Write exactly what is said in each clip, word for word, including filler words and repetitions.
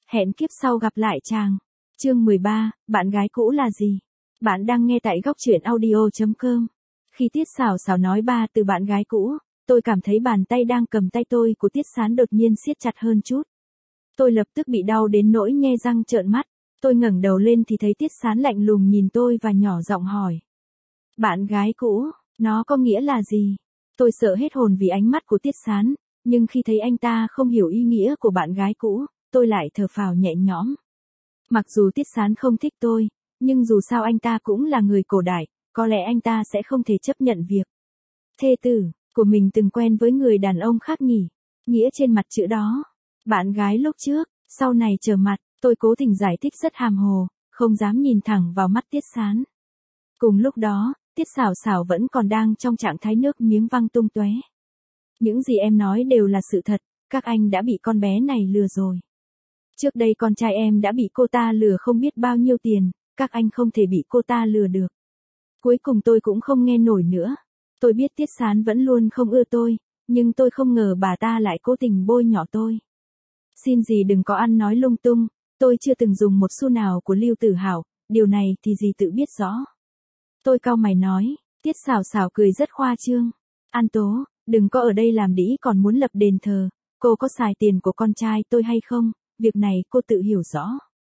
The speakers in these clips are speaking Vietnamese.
Hẹn kiếp sau gặp lại chàng. Chương mười ba, bạn gái cũ là gì? Bạn đang nghe tại góc truyện audio chấm com. Khi Tiết Sảo Sảo nói ba từ bạn gái cũ, tôi cảm thấy bàn tay đang cầm tay tôi của Tiết Sán đột nhiên siết chặt hơn chút. Tôi lập tức bị đau đến nỗi nhe răng trợn mắt. Tôi ngẩng đầu lên thì thấy Tiết Sán lạnh lùng nhìn tôi và nhỏ giọng hỏi. Bạn gái cũ, nó có nghĩa là gì? Tôi sợ hết hồn vì ánh mắt của Tiết Sán, nhưng khi thấy anh ta không hiểu ý nghĩa của bạn gái cũ, tôi lại thở phào nhẹ nhõm. Mặc dù Tiết Sán không thích tôi, nhưng dù sao anh ta cũng là người cổ đại, có lẽ anh ta sẽ không thể chấp nhận việc thê tử của mình từng quen với người đàn ông khác nhỉ. Nghĩa trên mặt chữ đó. Bạn gái lúc trước, sau này trở mặt, tôi cố tình giải thích rất hàm hồ, không dám nhìn thẳng vào mắt Tiết Sán. Cùng lúc đó, Tiết Sảo Sảo vẫn còn đang trong trạng thái nước miếng văng tung tóe. Những gì em nói đều là sự thật, các anh đã bị con bé này lừa rồi. Trước đây con trai em đã bị cô ta lừa không biết bao nhiêu tiền, các anh không thể bị cô ta lừa được. Cuối cùng tôi cũng không nghe nổi nữa. Tôi biết Tiết Sán vẫn luôn không ưa tôi, nhưng tôi không ngờ bà ta lại cố tình bôi nhọ tôi. Xin dì đừng có ăn nói lung tung, tôi chưa từng dùng một xu nào của Lưu Tử Hảo, điều này thì dì tự biết rõ. Tôi cau mày nói, Tiết Sảo Sảo cười rất khoa trương. An Tố, đừng có ở đây làm đĩ còn muốn lập đền thờ, cô có xài tiền của con trai tôi hay không, việc này cô tự hiểu rõ.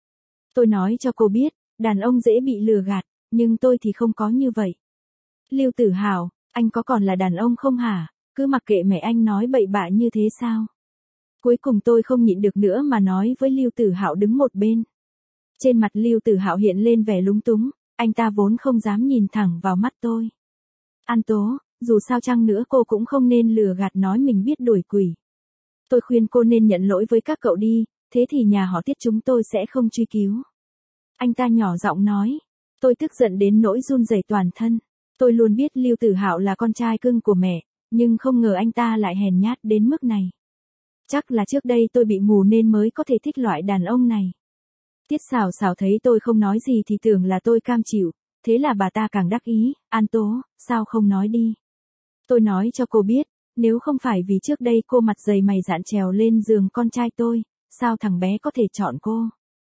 Tôi nói cho cô biết, đàn ông dễ bị lừa gạt, nhưng tôi thì không có như vậy. Lưu Tử Hảo, anh có còn là đàn ông không hả, cứ mặc kệ mẹ anh nói bậy bạ như thế sao? Cuối cùng tôi không nhịn được nữa mà nói với Lưu Tử Hảo đứng một bên. Trên mặt Lưu Tử Hảo hiện lên vẻ lúng túng, anh ta vốn không dám nhìn thẳng vào mắt tôi. An Tố, dù sao chăng nữa cô cũng không nên lừa gạt nói mình biết đuổi quỷ. Tôi khuyên cô nên nhận lỗi với các cậu đi, thế thì nhà họ Tiết chúng tôi sẽ không truy cứu. Anh ta nhỏ giọng nói. Tôi tức giận đến nỗi run rẩy toàn thân. Tôi luôn biết Lưu Tử Hảo là con trai cưng của mẹ, nhưng không ngờ anh ta lại hèn nhát đến mức này. Chắc là trước đây tôi bị mù nên mới có thể thích loại đàn ông này. Tiết Sảo Sảo thấy tôi không nói gì thì tưởng là tôi cam chịu, thế là bà ta càng đắc ý, An Tố, sao không nói đi. Tôi nói cho cô biết, nếu không phải vì trước đây cô mặt dày mày dạn trèo lên giường con trai tôi, sao thằng bé có thể chọn cô.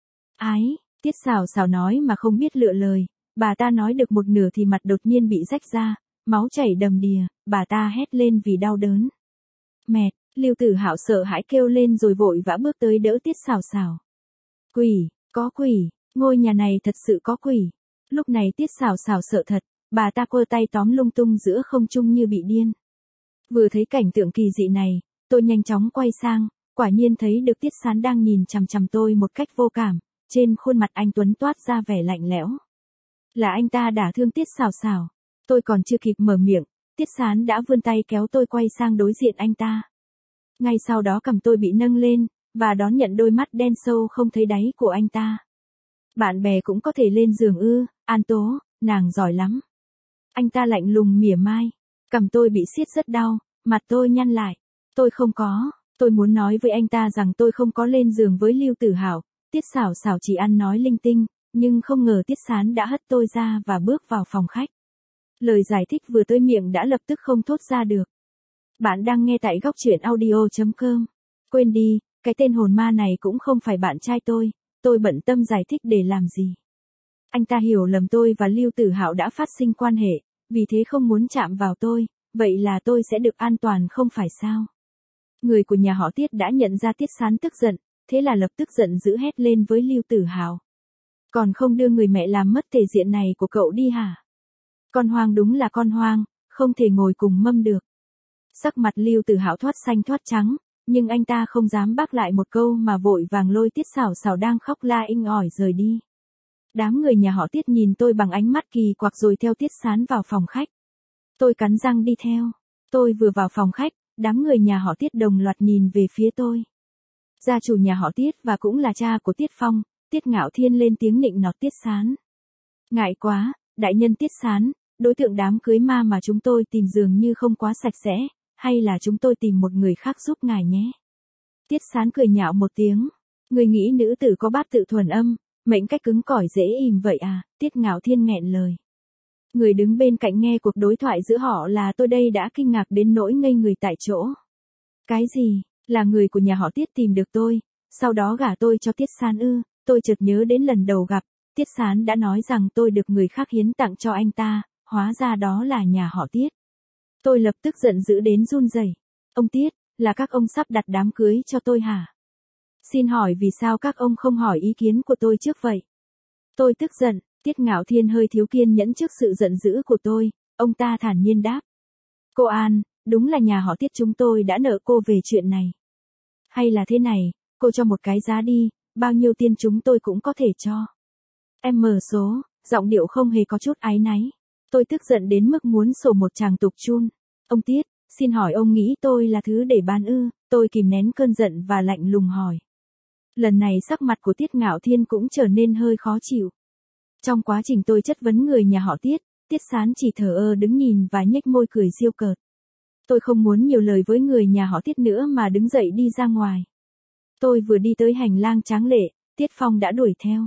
Ái, Tiết Sảo Sảo nói mà không biết lựa lời, bà ta nói được một nửa thì mặt đột nhiên bị rách ra, máu chảy đầm đìa, bà ta hét lên vì đau đớn. Mẹ, Lưu Tử Hảo sợ hãi kêu lên rồi vội vã bước tới đỡ Tiết Sảo Sảo. Quỷ, có quỷ, ngôi nhà này thật sự có quỷ. Lúc này Tiết Sảo Sảo sợ thật, bà ta quơ tay tóm lung tung giữa không trung như bị điên. Vừa thấy cảnh tượng kỳ dị này, tôi nhanh chóng quay sang, quả nhiên thấy được Tiết Sán đang nhìn chằm chằm tôi một cách vô cảm, trên khuôn mặt anh Tuấn toát ra vẻ lạnh lẽo. Là anh ta đả thương Tiết Sảo Sảo. Tôi còn chưa kịp mở miệng, Tiết Sán đã vươn tay kéo tôi quay sang đối diện anh ta. Ngay sau đó cầm tôi bị nâng lên, và đón nhận đôi mắt đen sâu không thấy đáy của anh ta. Bạn bè cũng có thể lên giường ư, An Tố, nàng giỏi lắm. Anh ta lạnh lùng mỉa mai, cầm tôi bị siết rất đau, mặt tôi nhăn lại. Tôi không có, tôi muốn nói với anh ta rằng tôi không có lên giường với Lưu Tử Hảo, Tiết Sảo Sảo chỉ ăn nói linh tinh, nhưng không ngờ Tiết Sán đã hất tôi ra và bước vào phòng khách. Lời giải thích vừa tới miệng đã lập tức không thốt ra được. Bạn đang nghe tại góc truyện audio chấm com. Quên đi, cái tên hồn ma này cũng không phải bạn trai tôi, tôi bận tâm giải thích để làm gì. Anh ta hiểu lầm tôi và Lưu Tử Hảo đã phát sinh quan hệ, vì thế không muốn chạm vào tôi, vậy là tôi sẽ được an toàn không phải sao. Người của nhà họ Tiết đã nhận ra Tiết Sán tức giận, thế là lập tức giận dữ hét lên với Lưu Tử Hảo. Còn không đưa người mẹ làm mất thể diện này của cậu đi hả? Con hoang đúng là con hoang, không thể ngồi cùng mâm được. Sắc mặt Lưu Tử Hảo thoát xanh thoát trắng, nhưng anh ta không dám bác lại một câu mà vội vàng lôi Tiết Sảo Sảo đang khóc la inh ỏi rời đi. Đám người nhà họ Tiết nhìn tôi bằng ánh mắt kỳ quặc rồi theo Tiết Sán vào phòng khách. Tôi cắn răng đi theo. Tôi vừa vào phòng khách, đám người nhà họ Tiết đồng loạt nhìn về phía tôi. Gia chủ nhà họ Tiết và cũng là cha của Tiết Phong, Tiết Ngạo Thiên lên tiếng nịnh nọt Tiết Sán. Ngại quá, đại nhân Tiết Sán, đối tượng đám cưới ma mà chúng tôi tìm dường như không quá sạch sẽ, hay là chúng tôi tìm một người khác giúp ngài nhé. Tiết Sán cười nhạo một tiếng. Người nghĩ nữ tử có bát tự thuần âm, mệnh cách cứng cỏi dễ ìm vậy à, Tiết Ngạo Thiên nghẹn lời. Người đứng bên cạnh nghe cuộc đối thoại giữa họ là tôi đây đã kinh ngạc đến nỗi ngây người tại chỗ. Cái gì, là người của nhà họ Tiết tìm được tôi, Sau đó gả tôi cho Tiết Sán ư? Tôi chợt nhớ đến lần đầu gặp, Tiết Sán đã nói rằng tôi được người khác hiến tặng cho anh ta, hóa ra đó là nhà họ Tiết. Tôi lập tức giận dữ đến run rẩy. Ông Tiết, là các ông sắp đặt đám cưới cho tôi hả? Xin hỏi vì sao các ông không hỏi ý kiến của tôi trước vậy? Tôi tức giận, Tiết Ngạo Thiên hơi thiếu kiên nhẫn trước sự giận dữ của tôi, ông ta thản nhiên đáp. Cô An, đúng là nhà họ Tiết chúng tôi đã nợ cô về chuyện này. Hay là thế này, cô cho một cái giá đi, bao nhiêu tiền chúng tôi cũng có thể cho. Em mở số, giọng điệu không hề có chút áy náy. Tôi tức giận đến mức muốn sổ một tràng tục chun. Ông Tiết, xin hỏi ông nghĩ tôi là thứ để bán ư? Tôi kìm nén cơn giận và lạnh lùng hỏi. Lần này sắc mặt của Tiết Ngạo Thiên cũng trở nên hơi khó chịu. Trong quá trình tôi chất vấn người nhà họ Tiết, Tiết Sán chỉ thờ ơ đứng nhìn và nhếch môi cười giễu cợt. Tôi không muốn nhiều lời với người nhà họ Tiết nữa mà đứng dậy đi ra ngoài. Tôi vừa đi tới hành lang tráng lệ, Tiết Phong đã đuổi theo.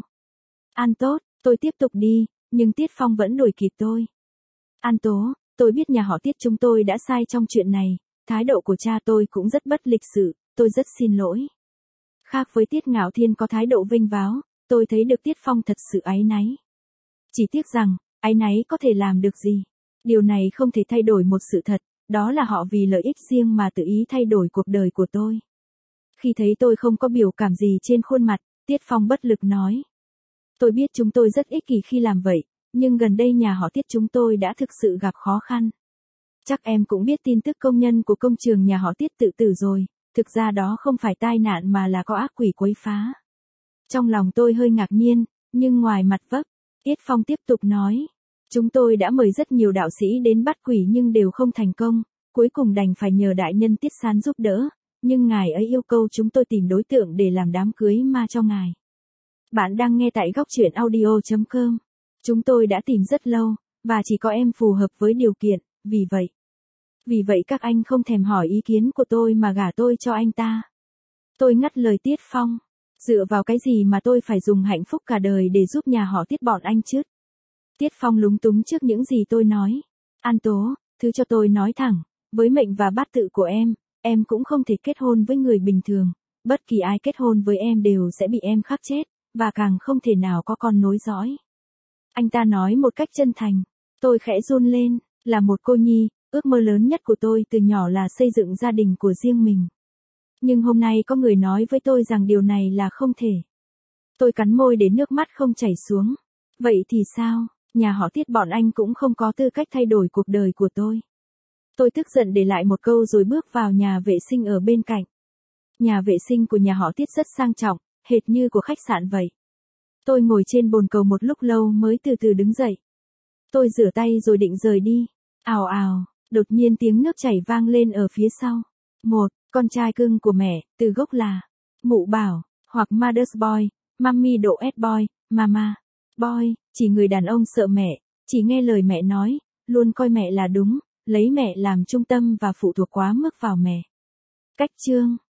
An tốt, tôi tiếp tục đi, nhưng Tiết Phong vẫn đuổi kịp tôi. An Tố, tôi biết nhà họ Tiết chúng tôi đã sai trong chuyện này, thái độ của cha tôi cũng rất bất lịch sự, tôi rất xin lỗi. Khác với Tiết Ngạo Thiên có thái độ vênh váo, tôi thấy được Tiết Phong thật sự áy náy. Chỉ tiếc rằng, áy náy có thể làm được gì? Điều này không thể thay đổi một sự thật, đó là họ vì lợi ích riêng mà tự ý thay đổi cuộc đời của tôi. Khi thấy tôi không có biểu cảm gì trên khuôn mặt, Tiết Phong bất lực nói. Tôi biết chúng tôi rất ích kỷ khi làm vậy, nhưng gần đây nhà họ Tiết chúng tôi đã thực sự gặp khó khăn. Chắc em cũng biết tin tức công nhân của công trường nhà họ Tiết tự tử rồi, thực ra đó không phải tai nạn mà là có ác quỷ quấy phá. Trong lòng tôi hơi ngạc nhiên, nhưng ngoài mặt vấp, Tiết Phong tiếp tục nói. Chúng tôi đã mời rất nhiều đạo sĩ đến bắt quỷ nhưng đều không thành công, cuối cùng đành phải nhờ đại nhân Tiết Sán giúp đỡ, nhưng ngài ấy yêu cầu chúng tôi tìm đối tượng để làm đám cưới ma cho ngài. Bạn đang nghe tại góc truyện audio chấm com. Chúng tôi đã tìm rất lâu, và chỉ có em phù hợp với điều kiện, vì vậy. Vì vậy các anh không thèm hỏi ý kiến của tôi mà gả tôi cho anh ta. Tôi ngắt lời Tiết Phong. Dựa vào cái gì mà tôi phải dùng hạnh phúc cả đời để giúp nhà họ Tiết bọn anh chứ? Tiết Phong lúng túng trước những gì tôi nói. An Tố, thứ cho tôi nói thẳng, với mệnh và bát tự của em, em cũng không thể kết hôn với người bình thường. Bất kỳ ai kết hôn với em đều sẽ bị em khắc chết, và càng không thể nào có con nối dõi. Anh ta nói một cách chân thành. Tôi khẽ run lên, là một cô nhi, ước mơ lớn nhất của tôi từ nhỏ là xây dựng gia đình của riêng mình. Nhưng hôm nay có người nói với tôi rằng điều này là không thể. Tôi cắn môi để nước mắt không chảy xuống. Vậy thì sao, nhà họ Tiết bọn anh cũng không có tư cách thay đổi cuộc đời của tôi. Tôi tức giận để lại một câu rồi bước vào nhà vệ sinh ở bên cạnh. Nhà vệ sinh của nhà họ Tiết rất sang trọng, hệt như của khách sạn vậy. Tôi ngồi trên bồn cầu một lúc lâu mới từ từ đứng dậy. Tôi rửa tay rồi định rời đi. Ào ào, đột nhiên tiếng nước chảy vang lên ở phía sau. Một, con trai cưng của mẹ, từ gốc là Mụ Bảo, hoặc Mother's Boy, Mummy độ S Boy, Mama Boy, chỉ người đàn ông sợ mẹ, chỉ nghe lời mẹ nói, luôn coi mẹ là đúng, lấy mẹ làm trung tâm và phụ thuộc quá mức vào mẹ. Cách chương